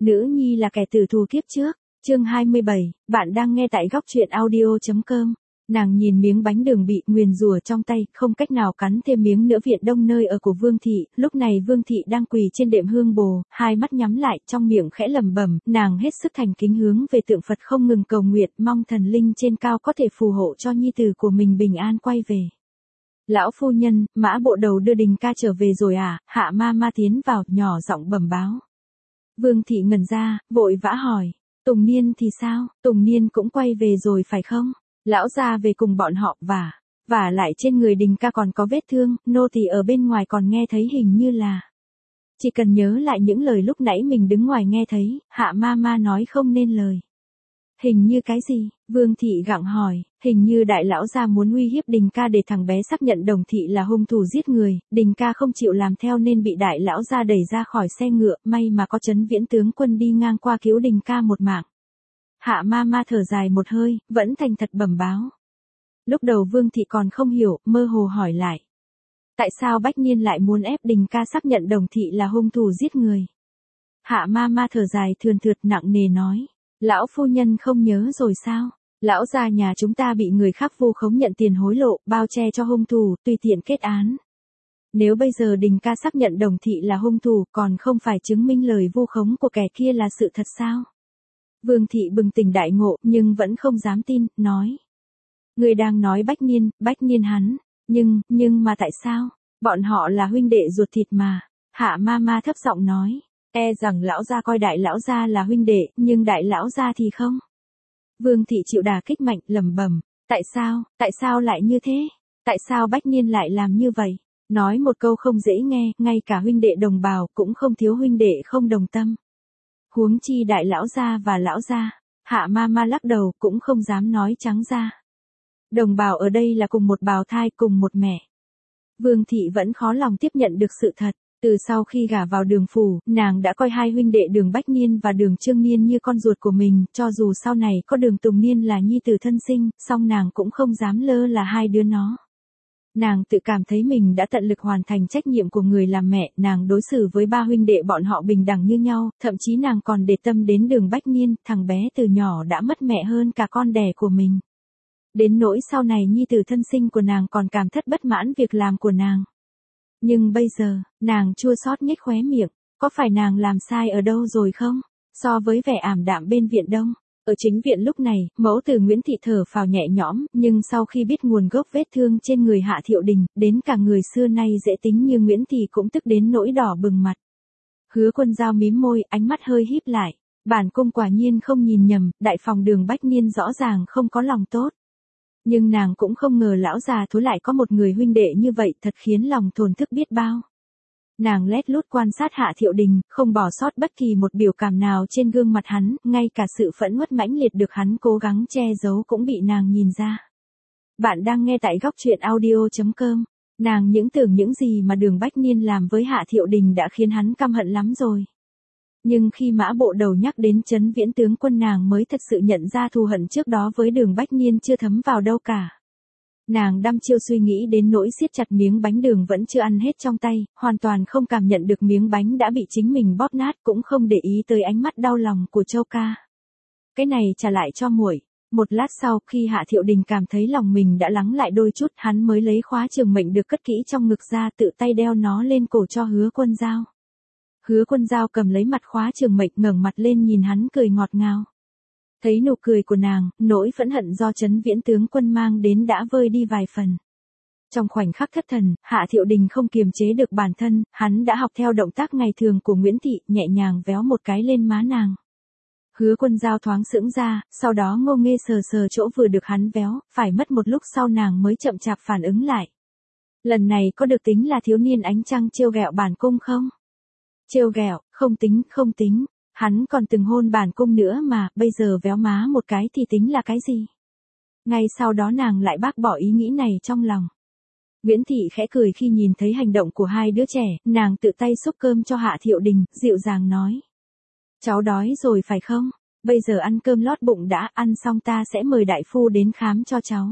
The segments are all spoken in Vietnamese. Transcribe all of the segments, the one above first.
Nữ nhi là kẻ tử thù kiếp trước. Chương 27, bạn đang nghe tại góc truyện audio.com. Nàng nhìn miếng bánh đường bị nguyền rủa trong tay, không cách nào cắn thêm miếng nữa. Viện Đông nơi ở của Vương thị, lúc này Vương thị đang quỳ trên đệm hương bồ, hai mắt nhắm lại, trong miệng khẽ lẩm bẩm, nàng hết sức thành kính hướng về tượng Phật không ngừng cầu nguyện, mong thần linh trên cao có thể phù hộ cho nhi tử của mình bình an quay về. Lão phu nhân, Mã Bộ Đầu đưa Đình ca trở về rồi à? Hạ ma ma tiến vào, nhỏ giọng bẩm báo. Vương thị ngẩn ra, vội vã hỏi, Tùng Niên thì sao? Tùng Niên cũng quay về rồi phải không? Lão gia về cùng bọn họ, và lại trên người Đình ca còn có vết thương, nô tỳ ở bên ngoài còn nghe thấy hình như là. Chỉ cần nhớ lại những lời lúc nãy mình đứng ngoài nghe thấy, Hạ ma ma nói không nên lời. Hình như cái gì? Vương thị gặng hỏi, hình như đại lão gia muốn uy hiếp Đình ca để thằng bé xác nhận Đồng thị là hung thủ giết người, Đình ca không chịu làm theo nên bị đại lão gia đẩy ra khỏi xe ngựa, may mà có Trấn Viễn tướng quân đi ngang qua cứu Đình ca một mạng. Hạ ma ma thở dài một hơi, vẫn thành thật bẩm báo. Lúc đầu Vương thị còn không hiểu, mơ hồ hỏi lại. Tại sao Bách Niên lại muốn ép Đình ca xác nhận Đồng thị là hung thủ giết người? Hạ ma ma thở dài thườn thượt nặng nề nói. Lão phu nhân không nhớ rồi sao? Lão gia nhà chúng ta bị người khác vu khống nhận tiền hối lộ, bao che cho hung thủ, tùy tiện kết án. Nếu bây giờ Đình ca xác nhận Đồng thị là hung thủ, còn không phải chứng minh lời vu khống của kẻ kia là sự thật sao? Vương thị bừng tỉnh đại ngộ, nhưng vẫn không dám tin, nói. Người đang nói Bách Niên hắn, nhưng mà tại sao? Bọn họ là huynh đệ ruột thịt mà. Hạ ma ma thấp giọng nói. E rằng lão gia coi đại lão gia là huynh đệ, nhưng đại lão gia thì không. Vương thị chịu đả kích mạnh, lẩm bẩm, tại sao lại như thế? Tại sao Bách Niên lại làm như vậy? Nói một câu không dễ nghe, ngay cả huynh đệ đồng bào cũng không thiếu huynh đệ không đồng tâm. Huống chi đại lão gia và lão gia. Hạ ma ma lắc đầu, cũng không dám nói trắng ra. Đồng bào ở đây là cùng một bào thai, cùng một mẹ. Vương thị vẫn khó lòng tiếp nhận được sự thật. Từ sau khi gả vào Đường phủ, nàng đã coi hai huynh đệ Đường Bách Niên và Đường Trương Niên như con ruột của mình, cho dù sau này có Đường Tùng Niên là nhi tử thân sinh, song nàng cũng không dám lơ là hai đứa nó. Nàng tự cảm thấy mình đã tận lực hoàn thành trách nhiệm của người làm mẹ, nàng đối xử với ba huynh đệ bọn họ bình đẳng như nhau, thậm chí nàng còn để tâm đến Đường Bách Niên, thằng bé từ nhỏ đã mất mẹ hơn cả con đẻ của mình. Đến nỗi sau này nhi tử thân sinh của nàng còn cảm thất bất mãn việc làm của nàng. Nhưng bây giờ, nàng chua xót nhếch khóe miệng, có phải nàng làm sai ở đâu rồi không? So với vẻ ảm đạm bên viện Đông, ở chính viện lúc này, mẫu tử Nguyễn thị thở phào nhẹ nhõm, nhưng sau khi biết nguồn gốc vết thương trên người Hạ Thiệu Đình, đến cả người xưa nay dễ tính như Nguyễn thị cũng tức đến nỗi đỏ bừng mặt. Hứa Quân Dao mím môi, ánh mắt hơi híp lại, bản cung quả nhiên không nhìn nhầm, đại phòng Đường Bách Niên rõ ràng không có lòng tốt. Nhưng nàng cũng không ngờ lão già thối lại có một người huynh đệ như vậy, thật khiến lòng thổn thức biết bao. Nàng lét lút quan sát Hạ Thiệu Đình, không bỏ sót bất kỳ một biểu cảm nào trên gương mặt hắn, ngay cả sự phẫn uất mãnh liệt được hắn cố gắng che giấu cũng bị nàng nhìn ra. Bạn đang nghe tại góc truyện audio.com. Nàng những tưởng những gì mà Đường Bách Niên làm với Hạ Thiệu Đình đã khiến hắn căm hận lắm rồi. Nhưng khi Mã Bộ Đầu nhắc đến Trấn Viễn tướng quân, nàng mới thật sự nhận ra thù hận trước đó với Đường Bách Niên chưa thấm vào đâu cả. Nàng đăm chiêu suy nghĩ đến nỗi siết chặt miếng bánh đường vẫn chưa ăn hết trong tay, hoàn toàn không cảm nhận được miếng bánh đã bị chính mình bóp nát, cũng không để ý tới ánh mắt đau lòng của Châu ca. Cái này trả lại cho muội. Một lát sau, khi Hạ Thiệu Đình cảm thấy lòng mình đã lắng lại đôi chút, hắn mới lấy khóa trường mệnh được cất kỹ trong ngực ra, tự tay đeo nó lên cổ cho Hứa Quân Dao. Hứa Quân Dao cầm lấy mặt khóa trường mệnh, ngẩng mặt lên nhìn hắn cười ngọt ngào. Thấy nụ cười của nàng, nỗi phẫn hận do Trấn Viễn tướng quân mang đến đã vơi đi vài phần. Trong khoảnh khắc thất thần, Hạ Thiệu Đình không kiềm chế được bản thân, hắn đã học theo động tác ngày thường của Nguyễn thị, nhẹ nhàng véo một cái lên má nàng. Hứa Quân Dao thoáng sững ra, sau đó ngô nghê sờ sờ chỗ vừa được hắn véo, phải mất một lúc sau nàng mới chậm chạp phản ứng lại. Lần này có được tính là thiếu niên ánh trăng trêu ghẹo bản cung không? Trêu ghẹo, không tính. Hắn còn từng hôn bản cung nữa mà, bây giờ véo má một cái thì tính là cái gì? Ngay sau đó nàng lại bác bỏ ý nghĩ này trong lòng. Nguyễn thị khẽ cười khi nhìn thấy hành động của hai đứa trẻ, nàng tự tay xúc cơm cho Hạ Thiệu Đình, dịu dàng nói. Cháu đói rồi phải không? Bây giờ ăn cơm lót bụng đã, ăn xong ta sẽ mời đại phu đến khám cho cháu.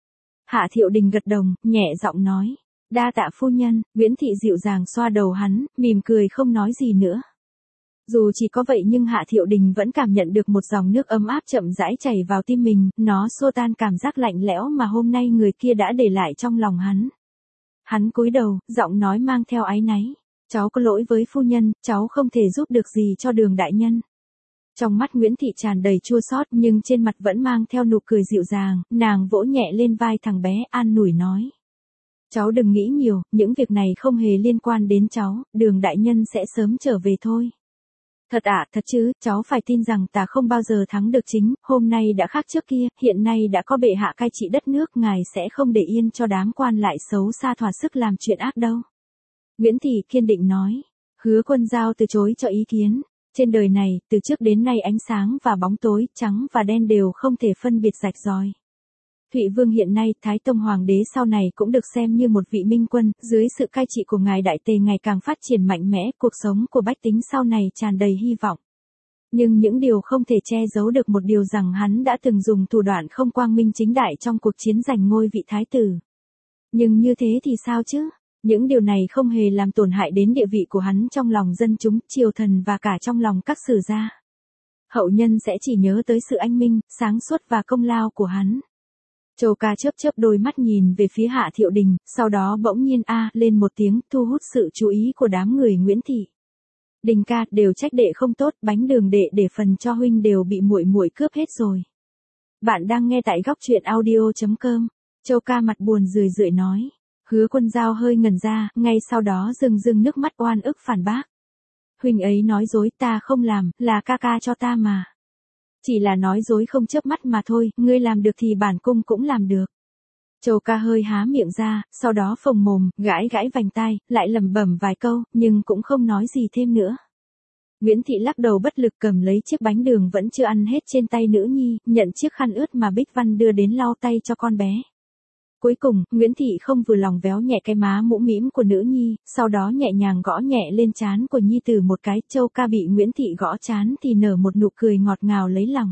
Hạ Thiệu Đình gật đầu, nhẹ giọng nói. Đa tạ phu nhân. Nguyễn thị dịu dàng xoa đầu hắn, mỉm cười không nói gì nữa. Dù chỉ có vậy nhưng Hạ Thiệu Đình vẫn cảm nhận được một dòng nước ấm áp chậm rãi chảy vào tim mình, nó xua tan cảm giác lạnh lẽo mà hôm nay người kia đã để lại trong lòng hắn. Hắn cúi đầu, giọng nói mang theo áy náy. Cháu có lỗi với phu nhân, cháu không thể giúp được gì cho Đường đại nhân. Trong mắt Nguyễn Thị tràn đầy chua xót nhưng trên mặt vẫn mang theo nụ cười dịu dàng, nàng vỗ nhẹ lên vai thằng bé, an ủi nói. Cháu đừng nghĩ nhiều, những việc này không hề liên quan đến cháu, Đường đại nhân sẽ sớm trở về thôi. Thật ạ, thật chứ, cháu phải tin rằng ta không bao giờ thắng được chính, hôm nay đã khác trước kia, hiện nay đã có bệ hạ cai trị đất nước, ngài sẽ không để yên cho đám quan lại xấu xa thỏa sức làm chuyện ác đâu. Nguyễn Thị kiên định nói. Hứa Quân Dao từ chối cho ý kiến. Trên đời này, từ trước đến nay ánh sáng và bóng tối, trắng và đen đều không thể phân biệt rạch ròi. Thụy Vương hiện nay, Thái Tông Hoàng đế sau này cũng được xem như một vị minh quân, dưới sự cai trị của ngài Đại Tề ngày càng phát triển mạnh mẽ, cuộc sống của bách tính sau này tràn đầy hy vọng. Nhưng những điều không thể che giấu được một điều rằng hắn đã từng dùng thủ đoạn không quang minh chính đại trong cuộc chiến giành ngôi vị thái tử. Nhưng như thế thì sao chứ? Những điều này không hề làm tổn hại đến địa vị của hắn trong lòng dân chúng, triều thần và cả trong lòng các sử gia. Hậu nhân sẽ chỉ nhớ tới sự anh minh, sáng suốt và công lao của hắn. Châu Ca chớp chớp đôi mắt nhìn về phía Hạ Thiệu Đình, sau đó bỗng nhiên lên một tiếng, thu hút sự chú ý của đám người Nguyễn Thị. Đình ca, đều trách đệ không tốt, bánh đường đệ để phần cho huynh đều bị muội muội cướp hết rồi. Bạn đang nghe tại góc truyện audio.com. Châu Ca mặt buồn rười rượi nói. Hứa Quân Dao hơi ngẩn ra, ngay sau đó rưng rưng nước mắt oan ức phản bác. Huynh ấy nói dối, ta không làm, là ca ca cho ta mà. Chỉ là nói dối không chớp mắt mà thôi, ngươi làm được thì bản cung cũng làm được. Châu Ca hơi há miệng ra, sau đó phồng mồm, gãi gãi vành tai, lại lẩm bẩm vài câu, nhưng cũng không nói gì thêm nữa. Nguyễn Thị lắc đầu bất lực cầm lấy chiếc bánh đường vẫn chưa ăn hết trên tay nữ nhi, nhận chiếc khăn ướt mà Bích Văn đưa đến lau tay cho con bé. Cuối cùng, Nguyễn Thị không vừa lòng véo nhẹ cái má mũm mĩm của nữ nhi, sau đó nhẹ nhàng gõ nhẹ lên trán của nhi tử một cái. Châu Ca bị Nguyễn Thị gõ trán thì nở một nụ cười ngọt ngào lấy lòng.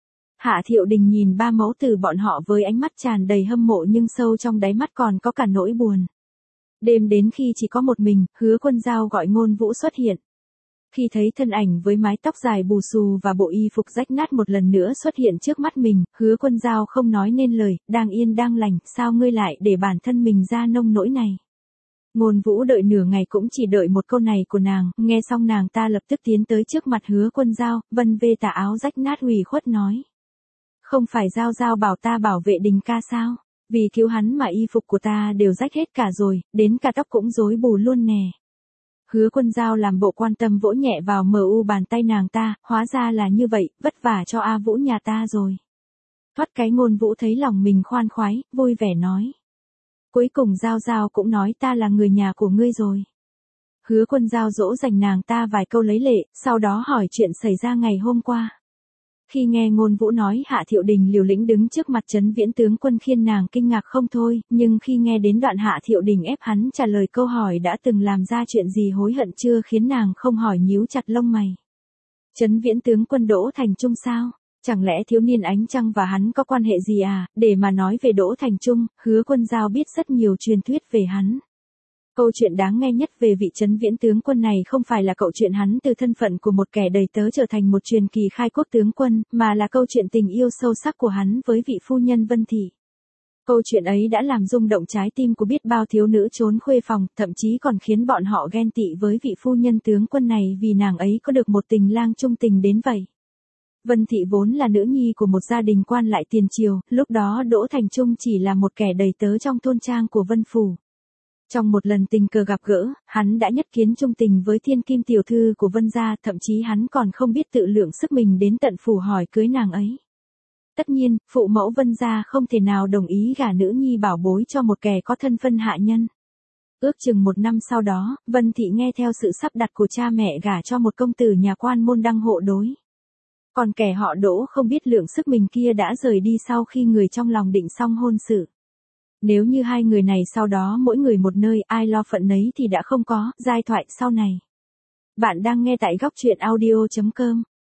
Hạ Thiệu Đình nhìn ba mẫu tử bọn họ với ánh mắt tràn đầy hâm mộ nhưng sâu trong đáy mắt còn có cả nỗi buồn. Đêm đến khi chỉ có một mình, Hứa Quân Dao gọi Ngôn Vũ xuất hiện. Khi thấy thân ảnh với mái tóc dài bù xù và bộ y phục rách nát một lần nữa xuất hiện trước mắt mình, Hứa Quân Dao không nói nên lời, đang yên đang lành, sao ngươi lại để bản thân mình ra nông nỗi này. Ngôn Vũ đợi nửa ngày cũng chỉ đợi một câu này của nàng, nghe xong nàng ta lập tức tiến tới trước mặt Hứa Quân Dao, vân vê tà áo rách nát ủy khuất nói. Không phải Dao Dao bảo ta bảo vệ Đình ca sao, vì cứu hắn mà y phục của ta đều rách hết cả rồi, đến cả tóc cũng rối bù luôn nè. Hứa Quân Dao làm bộ quan tâm vỗ nhẹ vào mu bàn tay nàng ta, hóa ra là như vậy, vất vả cho A Vũ nhà ta rồi. Thoát cái Ngôn Vũ thấy lòng mình khoan khoái, vui vẻ nói. Cuối cùng Dao Dao cũng nói ta là người nhà của ngươi rồi. Hứa Quân Dao dỗ dành nàng ta vài câu lấy lệ, sau đó hỏi chuyện xảy ra ngày hôm qua. Khi nghe Ngôn Vũ nói Hạ Thiệu Đình liều lĩnh đứng trước mặt Trấn Viễn tướng quân khiến nàng kinh ngạc không thôi, nhưng khi nghe đến đoạn Hạ Thiệu Đình ép hắn trả lời câu hỏi đã từng làm ra chuyện gì hối hận chưa khiến nàng không hỏi nhíu chặt lông mày. Trấn Viễn tướng quân Đỗ Thành Trung sao? Chẳng lẽ thiếu niên Ánh Trăng và hắn có quan hệ gì à? Để mà nói về Đỗ Thành Trung, Hứa Quân Dao biết rất nhiều truyền thuyết về hắn. Câu chuyện đáng nghe nhất về vị Trấn Viễn tướng quân này không phải là câu chuyện hắn từ thân phận của một kẻ đầy tớ trở thành một truyền kỳ khai quốc tướng quân, mà là câu chuyện tình yêu sâu sắc của hắn với vị phu nhân Vân Thị. Câu chuyện ấy đã làm rung động trái tim của biết bao thiếu nữ trốn khuê phòng, thậm chí còn khiến bọn họ ghen tị với vị phu nhân tướng quân này vì nàng ấy có được một tình lang trung tình đến vậy. Vân Thị vốn là nữ nhi của một gia đình quan lại tiền triều, lúc đó Đỗ Thành Trung chỉ là một kẻ đầy tớ trong thôn trang của Vân Phủ. Trong một lần tình cờ gặp gỡ, hắn đã nhất kiến trung tình với thiên kim tiểu thư của Vân gia, thậm chí hắn còn không biết tự lượng sức mình đến tận phủ hỏi cưới nàng ấy. Tất nhiên, phụ mẫu Vân gia không thể nào đồng ý gả nữ nhi bảo bối cho một kẻ có thân phận hạ nhân. Ước chừng một năm sau đó, Vân Thị nghe theo sự sắp đặt của cha mẹ gả cho một công tử nhà quan môn đăng hộ đối. Còn kẻ họ Đỗ không biết lượng sức mình kia đã rời đi sau khi người trong lòng định xong hôn sự. Nếu như hai người này sau đó mỗi người một nơi ai lo phận nấy thì đã không có, giai thoại sau này. Bạn đang nghe tại góc truyện audio.com.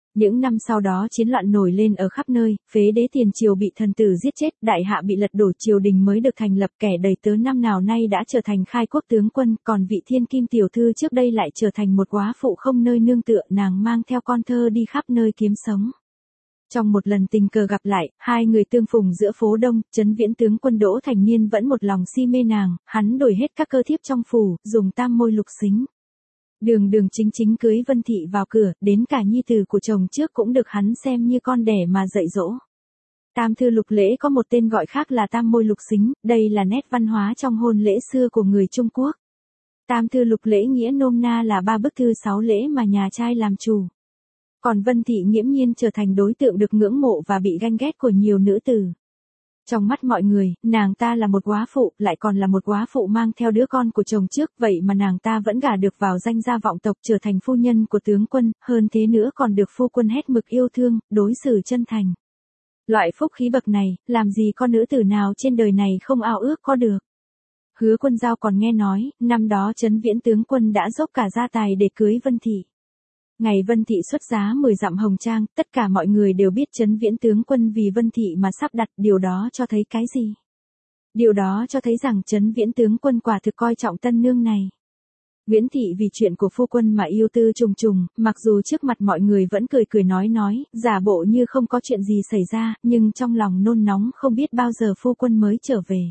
Những năm sau đó chiến loạn nổi lên ở khắp nơi, phế đế tiền triều bị thần tử giết chết, đại hạ bị lật đổ, triều đình mới được thành lập, kẻ đầy tớ năm nào nay đã trở thành khai quốc tướng quân, còn vị thiên kim tiểu thư trước đây lại trở thành một góa phụ không nơi nương tựa, nàng mang theo con thơ đi khắp nơi kiếm sống. Trong một lần tình cờ gặp lại, hai người tương phùng giữa phố đông, Trấn Viễn tướng quân Đỗ Thành Niên vẫn một lòng si mê nàng, hắn đổi hết các cơ thiếp trong phủ, dùng tam môi lục xính. Đường đường chính chính cưới Vân Thị vào cửa, đến cả nhi tử của chồng trước cũng được hắn xem như con đẻ mà dạy dỗ. Tam thư lục lễ có một tên gọi khác là tam môi lục xính, đây là nét văn hóa trong hôn lễ xưa của người Trung Quốc. Tam thư lục lễ nghĩa nôm na là 3 bức thư 6 lễ mà nhà trai làm chủ. Còn Vân Thị nghiễm nhiên trở thành đối tượng được ngưỡng mộ và bị ganh ghét của nhiều nữ tử. Trong mắt mọi người, nàng ta là một góa phụ, lại còn là một góa phụ mang theo đứa con của chồng trước, vậy mà nàng ta vẫn gả được vào danh gia vọng tộc, trở thành phu nhân của tướng quân, hơn thế nữa còn được phu quân hết mực yêu thương, đối xử chân thành. Loại phúc khí bậc này, làm gì có nữ tử nào trên đời này không ao ước có được. Hứa Quân Giao còn nghe nói, năm đó Trấn Viễn tướng quân đã dốc cả gia tài để cưới Vân Thị. Ngày Vân Thị xuất giá 10 dặm hồng trang, tất cả mọi người đều biết Trấn Viễn tướng quân vì Vân Thị mà sắp đặt, điều đó cho thấy cái gì? Điều đó cho thấy rằng Trấn Viễn tướng quân quả thực coi trọng tân nương này. Viễn Thị vì chuyện của phu quân mà yêu tư trùng trùng, mặc dù trước mặt mọi người vẫn cười cười nói, giả bộ như không có chuyện gì xảy ra, nhưng trong lòng nôn nóng không biết bao giờ phu quân mới trở về.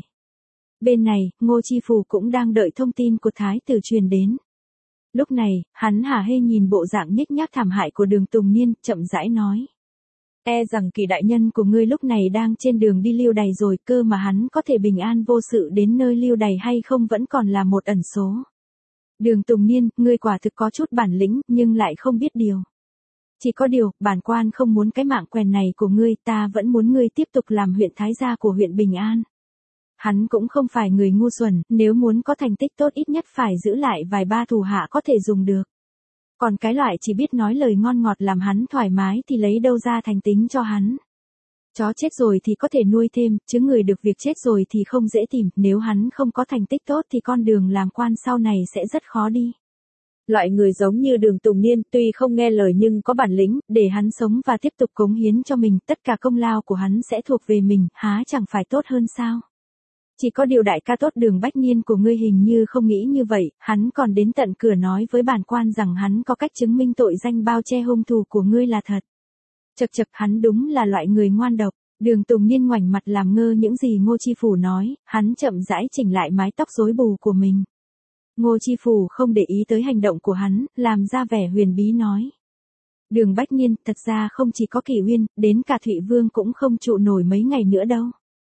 Bên này, Ngô Chi Phủ cũng đang đợi thông tin của thái tử truyền đến. Lúc này, hắn hả hê nhìn bộ dạng nhếch nhác thảm hại của Đường Tùng Niên, chậm rãi nói. E rằng Kỳ đại nhân của ngươi lúc này đang trên đường đi lưu đày rồi, cơ mà hắn có thể bình an vô sự đến nơi lưu đày hay không vẫn còn là một ẩn số. Đường Tùng Niên, ngươi quả thực có chút bản lĩnh, nhưng lại không biết điều. Chỉ có điều, bản quan không muốn cái mạng quèn này của ngươi, ta vẫn muốn ngươi tiếp tục làm huyện thái gia của huyện Bình An. Hắn cũng không phải người ngu xuẩn, nếu muốn có thành tích tốt ít nhất phải giữ lại vài ba thủ hạ có thể dùng được. Còn cái loại chỉ biết nói lời ngon ngọt làm hắn thoải mái thì lấy đâu ra thành tính cho hắn. Chó chết rồi thì có thể nuôi thêm, chứ người được việc chết rồi thì không dễ tìm, nếu hắn không có thành tích tốt thì con đường làm quan sau này sẽ rất khó đi. Loại người giống như Đường Tùng Niên tuy không nghe lời nhưng có bản lĩnh, để hắn sống và tiếp tục cống hiến cho mình, tất cả công lao của hắn sẽ thuộc về mình, há chẳng phải tốt hơn sao? Chỉ có điều đại ca tốt Đường Bách Niên của ngươi hình như không nghĩ như vậy, hắn còn đến tận cửa nói với bản quan rằng hắn có cách chứng minh tội danh bao che hung thủ của ngươi là thật. Chậc chậc, hắn đúng là loại người ngoan độc. Đường Tùng Niên ngoảnh mặt làm ngơ những gì Ngô Chi Phủ nói, hắn chậm rãi chỉnh lại mái tóc rối bù của mình. Ngô Chi Phủ không để ý tới hành động của hắn, làm ra vẻ huyền bí nói. Đường Bách Niên, thật ra không chỉ có Kỷ Uyên, đến cả Thụy Vương cũng không trụ nổi mấy ngày nữa đâu.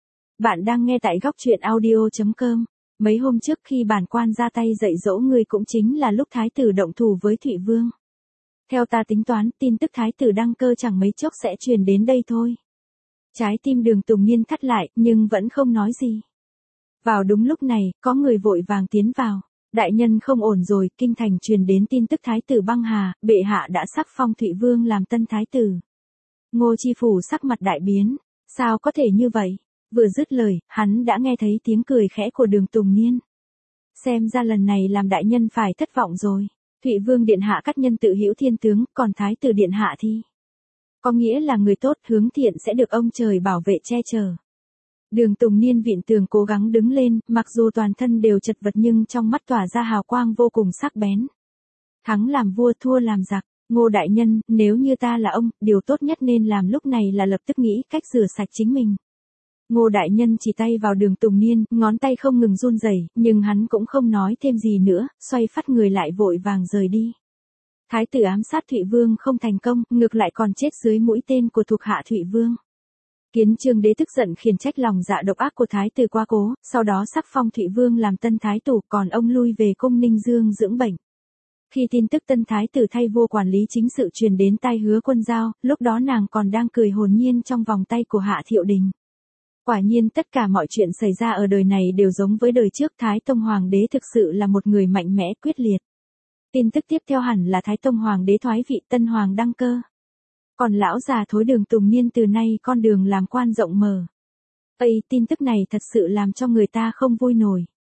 Bạn đang nghe tại góc truyện audio.com. Mấy hôm trước khi bản quan ra tay dạy dỗ ngươi cũng chính là lúc thái tử động thủ với Thụy Vương. Theo ta tính toán, tin tức thái tử đăng cơ chẳng mấy chốc sẽ truyền đến đây thôi. Trái tim Đường Tùng Niên thắt lại, nhưng vẫn không nói gì. Vào đúng lúc này, có người vội vàng tiến vào. Đại nhân không ổn rồi, kinh thành truyền đến tin tức thái tử băng hà, bệ hạ đã sắc phong Thụy Vương làm tân thái tử. Ngô Chi Phủ sắc mặt đại biến. Sao có thể như vậy? Vừa dứt lời, hắn đã nghe thấy tiếng cười khẽ của Đường Tùng Niên. Xem ra lần này làm đại nhân phải thất vọng rồi. Thụy Vương điện hạ cắt nhân tự hữu thiên tướng, còn thái tử điện hạ thì có nghĩa là người tốt hướng thiện sẽ được ông trời bảo vệ che chở. Đường Tùng Niên vịn tường cố gắng đứng lên, mặc dù toàn thân đều chật vật nhưng trong mắt tỏa ra hào quang vô cùng sắc bén. Thắng làm vua thua làm giặc, Ngô đại nhân, nếu như ta là ông, điều tốt nhất nên làm lúc này là lập tức nghĩ cách rửa sạch chính mình. Ngô đại nhân chỉ tay vào Đường Tùng Niên, ngón tay không ngừng run rẩy, nhưng hắn cũng không nói thêm gì nữa, xoay phắt người lại vội vàng rời đi. Thái tử ám sát Thụy Vương không thành công, ngược lại còn chết dưới mũi tên của thuộc hạ Thụy Vương. Kiến Chương đế tức giận khiển trách lòng dạ độc ác của thái tử quá cố, sau đó sắc phong Thụy Vương làm tân thái tử, còn ông lui về cung Ninh Dương dưỡng bệnh. Khi tin tức tân thái tử thay vua quản lý chính sự truyền đến tai Hứa Quân Giao, lúc đó nàng còn đang cười hồn nhiên trong vòng tay của Hạ Thiệu Đình. Quả nhiên tất cả mọi chuyện xảy ra ở đời này đều giống với đời trước, Thái Tông Hoàng đế thực sự là một người mạnh mẽ quyết liệt. Tin tức tiếp theo hẳn là Thái Tông Hoàng đế thoái vị, tân hoàng đăng cơ. Còn lão già thối Đường Tùng Niên từ nay con đường làm quan rộng mở. Tin tức này thật sự làm cho người ta không vui nổi.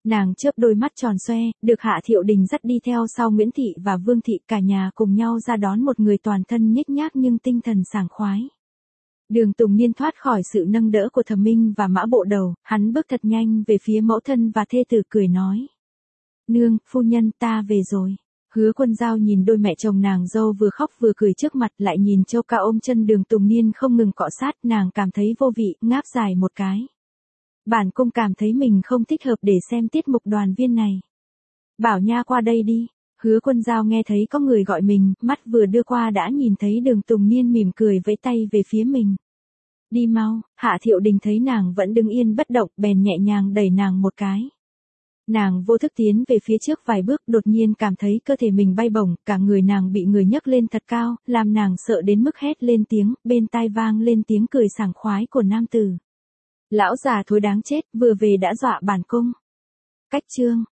Nàng chớp đôi mắt tròn xoe, được Hạ Thiệu Đình dắt đi theo sau Nguyễn Thị và Vương Thị, cả nhà cùng nhau ra đón một người toàn thân nhếch nhác nhưng tinh thần sảng khoái. Đường Tùng Niên thoát khỏi sự nâng đỡ của Thẩm Minh và Mã Bộ Đầu, hắn bước thật nhanh về phía mẫu thân và thê tử cười nói. Nương, phu nhân, ta về rồi. Hứa Quân Dao nhìn đôi mẹ chồng nàng dâu vừa khóc vừa cười trước mặt, lại nhìn Châu Ca ôm chân Đường Tùng Niên không ngừng cọ sát, nàng cảm thấy vô vị, ngáp dài một cái. Bản cung cảm thấy mình không thích hợp để xem tiết mục đoàn viên này. Bảo Nha qua đây đi. Hứa Quân Dao nghe thấy có người gọi mình, mắt vừa đưa qua đã nhìn thấy Đường Tùng Niên mỉm cười vẫy tay về phía mình. Đi mau. Hạ Thiệu Đình thấy nàng vẫn đứng yên bất động, bèn nhẹ nhàng đẩy nàng một cái. Nàng vô thức tiến về phía trước vài bước, đột nhiên cảm thấy cơ thể mình bay bổng, cả người nàng bị người nhấc lên thật cao, làm nàng sợ đến mức hét lên tiếng, bên tai vang lên tiếng cười sảng khoái của nam tử. Lão già thối đáng chết, vừa về đã dọa bản cung. Cách chương